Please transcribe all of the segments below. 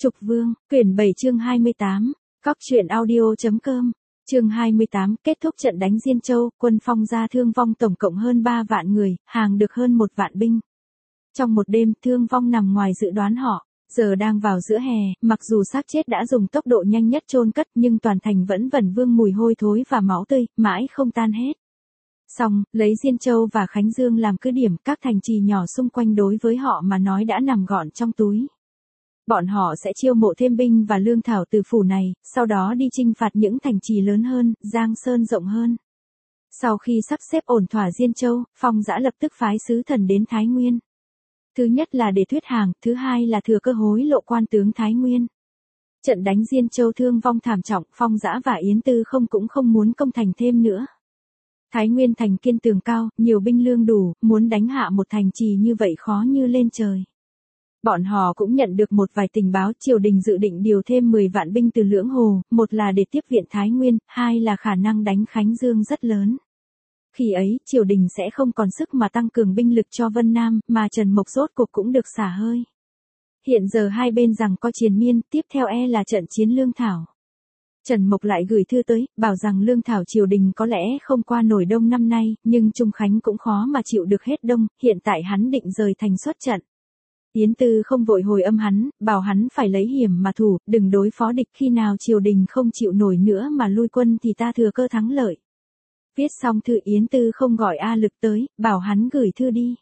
Trục Vương, quyển 7 chương 28, Cóc truyện audio.com, chương 28, kết thúc trận đánh Diên Châu, quân Phong gia thương vong tổng cộng hơn 3 vạn người, hàng được hơn 1 vạn binh. Trong một đêm, thương vong nằm ngoài dự đoán họ, giờ đang vào giữa hè, mặc dù xác chết đã dùng tốc độ nhanh nhất chôn cất nhưng toàn thành vẫn vẩn vương mùi hôi thối và máu tươi, mãi không tan hết. Xong, lấy Diên Châu và Khánh Dương làm cứ điểm, các thành trì nhỏ xung quanh đối với họ mà nói đã nằm gọn trong túi. Bọn họ sẽ chiêu mộ thêm binh và lương thảo từ phủ này, sau đó đi chinh phạt những thành trì lớn hơn, giang sơn rộng hơn. Sau khi sắp xếp ổn thỏa Diên Châu, Phong Dã lập tức phái sứ thần đến Thái Nguyên. Thứ nhất là để thuyết hàng, thứ hai là thừa cơ hối lộ quan tướng Thái Nguyên. Trận đánh Diên Châu thương vong thảm trọng, Phong Dã và Yến Tư Không cũng không muốn công thành thêm nữa. Thái Nguyên thành kiên tường cao, nhiều binh lương đủ, muốn đánh hạ một thành trì như vậy khó như lên trời. Bọn họ cũng nhận được một vài tình báo, triều đình dự định điều thêm 10 vạn binh từ Lưỡng Hồ, một là để tiếp viện Thái Nguyên, hai là khả năng đánh Khánh Dương rất lớn. Khi ấy, triều đình sẽ không còn sức mà tăng cường binh lực cho Vân Nam, mà Trần Mộc rốt cuộc cũng được xả hơi. Hiện giờ hai bên rằng có triền miên, tiếp theo là trận chiến lương thảo. Trần Mộc lại gửi thư tới, bảo rằng lương thảo triều đình có lẽ không qua nổi đông năm nay, nhưng Trung Khánh cũng khó mà chịu được hết đông, hiện tại hắn định rời thành xuất trận. Yến Tư Không vội hồi âm hắn, bảo hắn phải lấy hiểm mà thủ, đừng đối phó địch, khi nào triều đình không chịu nổi nữa mà lui quân thì ta thừa cơ thắng lợi. Viết xong thư, Yến Tư Không gọi A Lực tới, bảo hắn gửi thư đi.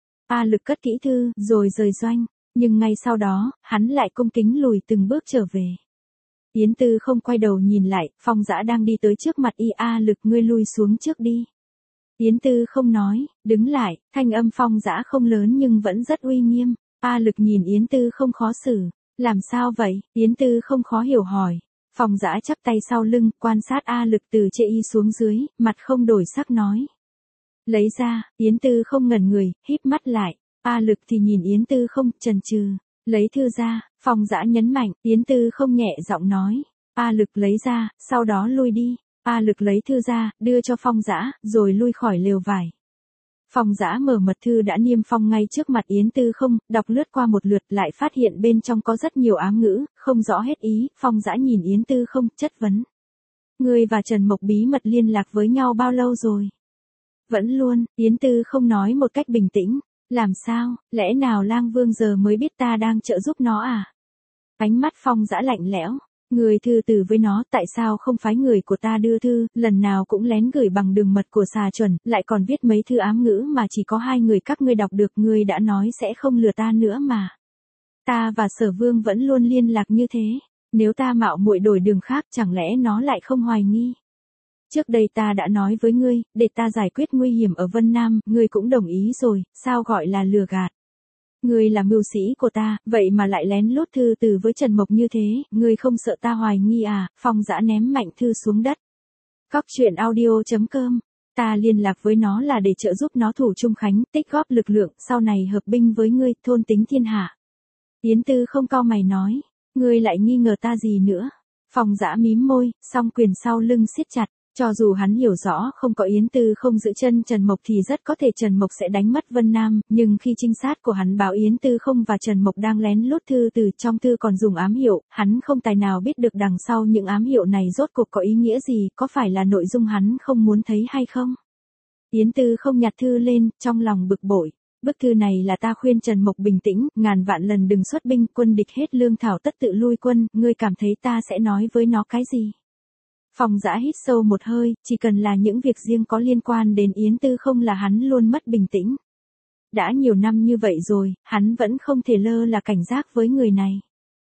A Lực cất kỹ thư, rồi rời doanh, nhưng ngay sau đó, hắn lại cung kính lùi từng bước trở về. Yến Tư Không quay đầu nhìn lại, Phong Dã đang đi tới trước mặt A Lực, ngươi lui xuống trước đi. Yến Tư Không nói, đứng lại, thanh âm Phong Dã không lớn nhưng vẫn rất uy nghiêm. A Lực nhìn Yến Tư Không khó xử, làm sao vậy? Yến Tư Không khó hiểu hỏi. Phong Dã chắp tay sau lưng, quan sát A Lực từ trên y xuống dưới, mặt không đổi sắc nói. Lấy ra, Yến Tư Không ngẩn người, híp mắt lại. A Lực thì nhìn Yến Tư Không, chần chừ. Lấy thư ra, Phong Dã nhấn mạnh, Yến Tư Không nhẹ giọng nói. A Lực lấy ra, sau đó lui đi. A Lực lấy thư ra, đưa cho Phong Dã, rồi lui khỏi lều vải. Phong Dã mở mật thư đã niêm phong ngay trước mặt Yến Tư Không, đọc lướt qua một lượt lại phát hiện bên trong có rất nhiều ám ngữ, không rõ hết ý. Phong Dã nhìn Yến Tư Không, chất vấn. Ngươi và Trần Mộc bí mật liên lạc với nhau bao lâu rồi? Vẫn luôn, Yến Tư Không nói một cách bình tĩnh. Làm sao, lẽ nào Lang Vương giờ mới biết ta đang trợ giúp nó à? Ánh mắt Phong Dã lạnh lẽo. Người thư từ với nó, tại sao không phái người của ta đưa thư, lần nào cũng lén gửi bằng đường mật của xà chuẩn, lại còn viết mấy thư ám ngữ mà chỉ có 2 người các ngươi đọc được, ngươi đã nói sẽ không lừa ta nữa mà. Ta và Sở Vương vẫn luôn liên lạc như thế, nếu ta mạo muội đổi đường khác chẳng lẽ nó lại không hoài nghi. Trước đây ta đã nói với ngươi, để ta giải quyết nguy hiểm ở Vân Nam, ngươi cũng đồng ý rồi, sao gọi là lừa gạt. Ngươi là mưu sĩ của ta, vậy mà lại lén lút thư từ với Trần Mộc như thế, ngươi không sợ ta hoài nghi à? Phong Dã ném mạnh thư xuống đất. Cóc truyện audio.com, ta liên lạc với nó là để trợ giúp nó thủ Trung Khánh, tích góp lực lượng, sau này hợp binh với ngươi, thôn tính thiên hạ. Yến Tư Không cau mày nói, ngươi lại nghi ngờ ta gì nữa? Phong Dã mím môi, song quyền sau lưng siết chặt. Cho dù hắn hiểu rõ không có Yến Tư Không giữ chân Trần Mộc thì rất có thể Trần Mộc sẽ đánh mất Vân Nam, nhưng khi trinh sát của hắn báo Yến Tư Không và Trần Mộc đang lén lút thư từ, trong thư còn dùng ám hiệu, hắn không tài nào biết được đằng sau những ám hiệu này rốt cuộc có ý nghĩa gì, có phải là nội dung hắn không muốn thấy hay không? Yến Tư Không nhặt thư lên, trong lòng bực bội. Bức thư này là ta khuyên Trần Mộc bình tĩnh, ngàn vạn lần đừng xuất binh, quân địch hết lương thảo tất tự lui quân, ngươi cảm thấy ta sẽ nói với nó cái gì? Phong Dã hít sâu một hơi, chỉ cần là những việc riêng có liên quan đến Yến Tư Không là hắn luôn mất bình tĩnh. Đã nhiều năm như vậy rồi, hắn vẫn không thể lơ là cảnh giác với người này.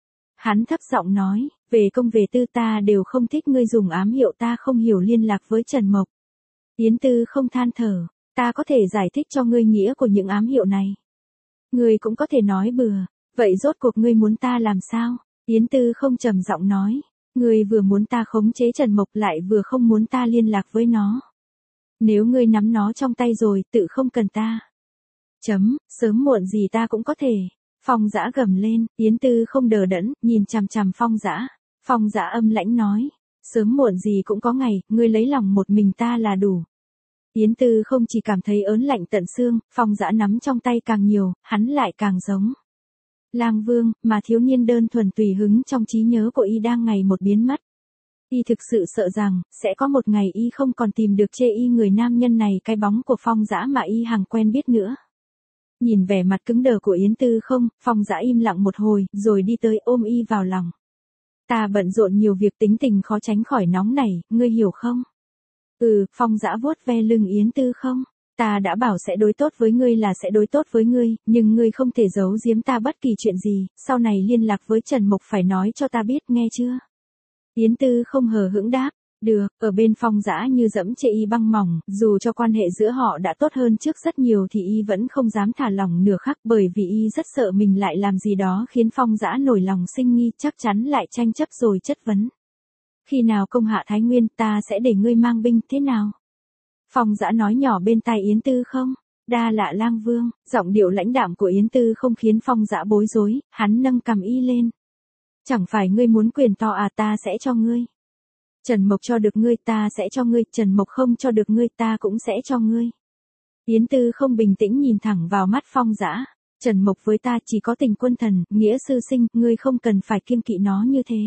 Hắn thấp giọng nói, về công về tư ta đều không thích ngươi dùng ám hiệu, ta không hiểu liên lạc với Trần Mộc. Yến Tư Không than thở, ta có thể giải thích cho ngươi nghĩa của những ám hiệu này. Ngươi cũng có thể nói bừa, vậy rốt cuộc ngươi muốn ta làm sao? Yến Tư Không trầm giọng nói. Ngươi vừa muốn ta khống chế Trần Mộc lại vừa không muốn ta liên lạc với nó. Nếu ngươi nắm nó trong tay rồi, tự không cần ta. Sớm muộn gì ta cũng có thể. Phong Dã gầm lên, Yến Tư Không đờ đẫn, nhìn chằm chằm Phong Dã. Phong Dã âm lãnh nói, sớm muộn gì cũng có ngày, ngươi lấy lòng một mình ta là đủ. Yến Tư Không chỉ cảm thấy ớn lạnh tận xương, Phong Dã nắm trong tay càng nhiều, hắn lại càng giống. Lang Vương, mà thiếu niên đơn thuần tùy hứng trong trí nhớ của y đang ngày một biến mất. Y thực sự sợ rằng, sẽ có một ngày y không còn tìm được chê y người nam nhân này cái bóng của Phong Dã mà y hằng quen biết nữa. Nhìn vẻ mặt cứng đờ của Yến Tư không, Phong Dã im lặng một hồi, rồi đi tới ôm y vào lòng. Ta bận rộn nhiều việc, tính tình khó tránh khỏi nóng nảy, ngươi hiểu không? Phong Dã vuốt ve lưng Yến Tư không. Ta đã bảo sẽ đối tốt với ngươi là sẽ đối tốt với ngươi, nhưng ngươi không thể giấu giếm ta bất kỳ chuyện gì, sau này liên lạc với Trần Mộc phải nói cho ta biết, nghe chưa? Yến Tư không hờ hững đáp. Được, ở bên Phong Dã như dẫm chệ y băng mỏng, dù cho quan hệ giữa họ đã tốt hơn trước rất nhiều thì y vẫn không dám thả lỏng nửa khắc, bởi vì y rất sợ mình lại làm gì đó khiến Phong Dã nổi lòng sinh nghi, chắc chắn lại tranh chấp rồi chất vấn. Khi nào công hạ Thái Nguyên, ta sẽ để ngươi mang binh, thế nào? Phong Dã nói nhỏ bên tai Yến Tư không. Đa lạ Lang Vương. Giọng điệu lãnh đạm của Yến Tư không khiến Phong Dã bối rối, hắn nâng cằm y lên. Chẳng phải ngươi muốn quyền to à, ta sẽ cho ngươi. Trần Mộc cho được ngươi, ta sẽ cho ngươi, Trần Mộc không cho được ngươi, ta cũng sẽ cho ngươi. Yến Tư không bình tĩnh nhìn thẳng vào mắt Phong Dã. Trần Mộc với ta chỉ có tình quân thần, nghĩa sư sinh, ngươi không cần phải kiêng kỵ nó như thế.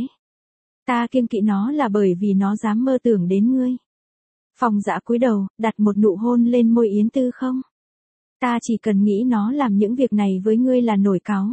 Ta kiêng kỵ nó là bởi vì nó dám mơ tưởng đến ngươi. Phong Dã cúi đầu, đặt một nụ hôn lên môi Yến Tư không. Ta chỉ cần nghĩ nó làm những việc này với ngươi là nổi cáu.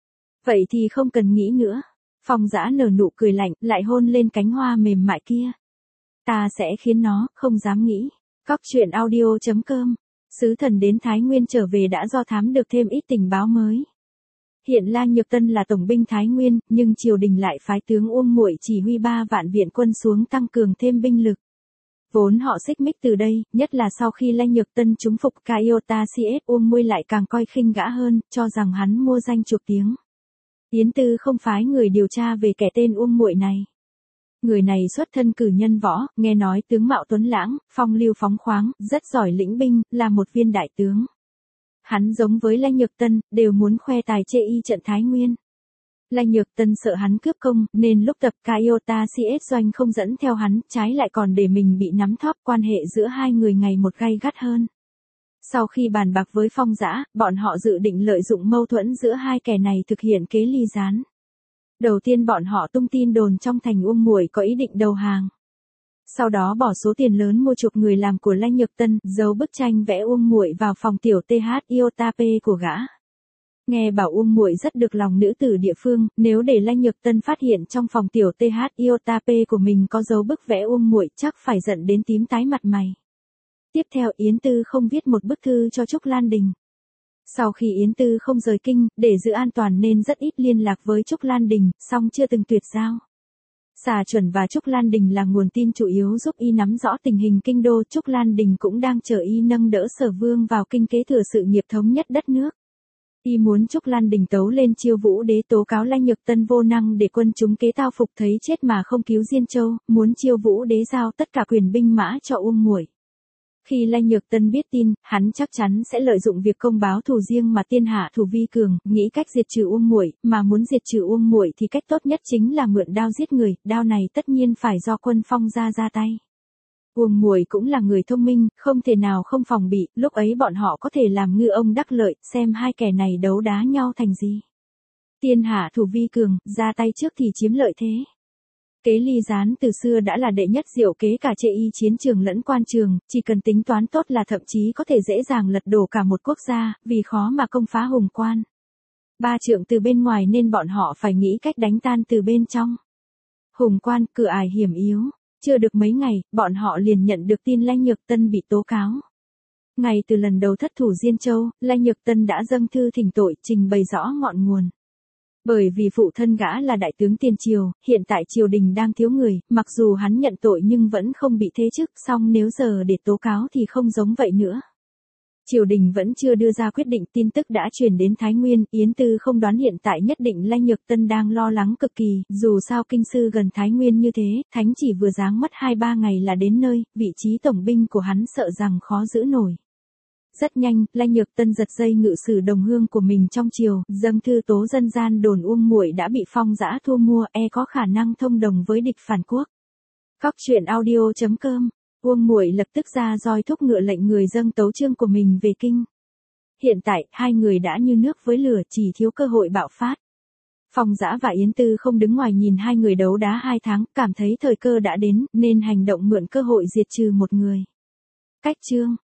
Vậy thì không cần nghĩ nữa. Phong Dã nở nụ cười lạnh, lại hôn lên cánh hoa mềm mại kia. Ta sẽ khiến nó, không dám nghĩ. Cóc truyện audio.com. Sứ thần đến Thái Nguyên trở về đã do thám được thêm ít tình báo mới. Hiện La Nhược Tân là tổng binh Thái Nguyên, nhưng triều đình lại phái tướng Uông Muội chỉ huy 3 vạn viện quân xuống tăng cường thêm binh lực. Vốn họ xích mích từ đây, nhất là sau khi La Nhược Tân trúng phục Kaiota CS, Uông Muội lại càng coi khinh gã hơn, cho rằng hắn mua danh chuộc tiếng. Yến Tư không phái người điều tra về kẻ tên Uông Muội này. Người này xuất thân cử nhân võ, nghe nói tướng mạo tuấn lãng, phong lưu phóng khoáng, rất giỏi lĩnh binh, là một viên đại tướng. Hắn giống với La Nhược Tân, đều muốn khoe tài chê y trận Thái Nguyên. La Nhược Tân sợ hắn cướp công, nên lúc tập Kaiota CS doanh không dẫn theo hắn, trái lại còn để mình bị nắm thóp, quan hệ giữa hai người ngày một gay gắt hơn. Sau khi bàn bạc với Phong Dã, bọn họ dự định lợi dụng mâu thuẫn giữa hai kẻ này thực hiện kế ly gián. Đầu tiên bọn họ tung tin đồn trong thành Uông Muội có ý định đầu hàng. Sau đó bỏ số tiền lớn mua chuộc người làm của La Nhược Tân, giấu bức tranh vẽ Uông Muội vào phòng tiểu TH Iotape của gã. Nghe bảo Uông Muội rất được lòng nữ tử địa phương, nếu để La Nhược Tân phát hiện trong phòng tiểu TH Iotape của mình có dấu bức vẽ Uông Muội chắc phải giận đến tím tái mặt mày. Tiếp theo Yến Tư không viết một bức thư cho Trúc Lan Đình. Sau khi Yến Tư không rời kinh, để giữ an toàn nên rất ít liên lạc với Trúc Lan Đình, song chưa từng tuyệt giao. Xà Chuẩn và Trúc Lan Đình là nguồn tin chủ yếu giúp y nắm rõ tình hình kinh đô. Trúc Lan Đình cũng đang chờ y nâng đỡ Sở Vương vào kinh kế thừa sự nghiệp thống nhất đất nước. Y muốn Trúc Lan Đình tấu lên Chiêu Vũ Đế tố cáo La Nhược Tân vô năng để quân chúng kế tao phục thấy chết mà không cứu Diên Châu, muốn Chiêu Vũ Đế giao tất cả quyền binh mã cho Uông Muội. Khi La Nhược Tân biết tin, hắn chắc chắn sẽ lợi dụng việc công báo thù riêng mà tiên hạ thủ vi cường, nghĩ cách diệt trừ Uông Muội, mà muốn diệt trừ Uông Muội thì cách tốt nhất chính là mượn đao giết người, đao này tất nhiên phải do Quân Phong ra tay. Uông Muội cũng là người thông minh, không thể nào không phòng bị, lúc ấy bọn họ có thể làm ngư ông đắc lợi, xem hai kẻ này đấu đá nhau thành gì. Tiên hạ thủ vi cường, ra tay trước thì chiếm lợi thế. Kế ly gián từ xưa đã là đệ nhất diệu kế cả chê y chiến trường lẫn quan trường, chỉ cần tính toán tốt là thậm chí có thể dễ dàng lật đổ cả một quốc gia, vì khó mà công phá Hùng Quan. Ba trượng từ bên ngoài nên bọn họ phải nghĩ cách đánh tan từ bên trong. Hùng Quan, cửa ải hiểm yếu. Chưa được mấy ngày, bọn họ liền nhận được tin La Nhược Tân bị tố cáo. Ngay từ lần đầu thất thủ Diên Châu, La Nhược Tân đã dâng thư thỉnh tội, trình bày rõ ngọn nguồn. Bởi vì phụ thân gã là đại tướng tiền triều, hiện tại triều đình đang thiếu người, mặc dù hắn nhận tội nhưng vẫn không bị thế chức, song nếu giờ để tố cáo thì không giống vậy nữa. Triều đình vẫn chưa đưa ra quyết định, tin tức đã truyền đến Thái Nguyên, Yến Tư không đoán hiện tại nhất định La Nhược Tân đang lo lắng cực kỳ, dù sao kinh sư gần Thái Nguyên như thế, thánh chỉ vừa giáng mất 2-3 ngày là đến nơi, vị trí tổng binh của hắn sợ rằng khó giữ nổi. Rất nhanh, La Nhược Tân giật dây ngự sử Đồng Hương của mình trong triều, dâng thư tố dân gian đồn Uông Muội đã bị Phong Dã thu mua, có khả năng thông đồng với địch phản quốc. Cóc truyện audio.com. Uông Muội lập tức ra roi thúc ngựa lệnh người dâng tấu chương của mình về kinh. Hiện tại, hai người đã như nước với lửa, chỉ thiếu cơ hội bạo phát. Phong Dã và Yến Tư không đứng ngoài nhìn hai người đấu đá 2 tháng, cảm thấy thời cơ đã đến, nên hành động mượn cơ hội diệt trừ một người. Cách chương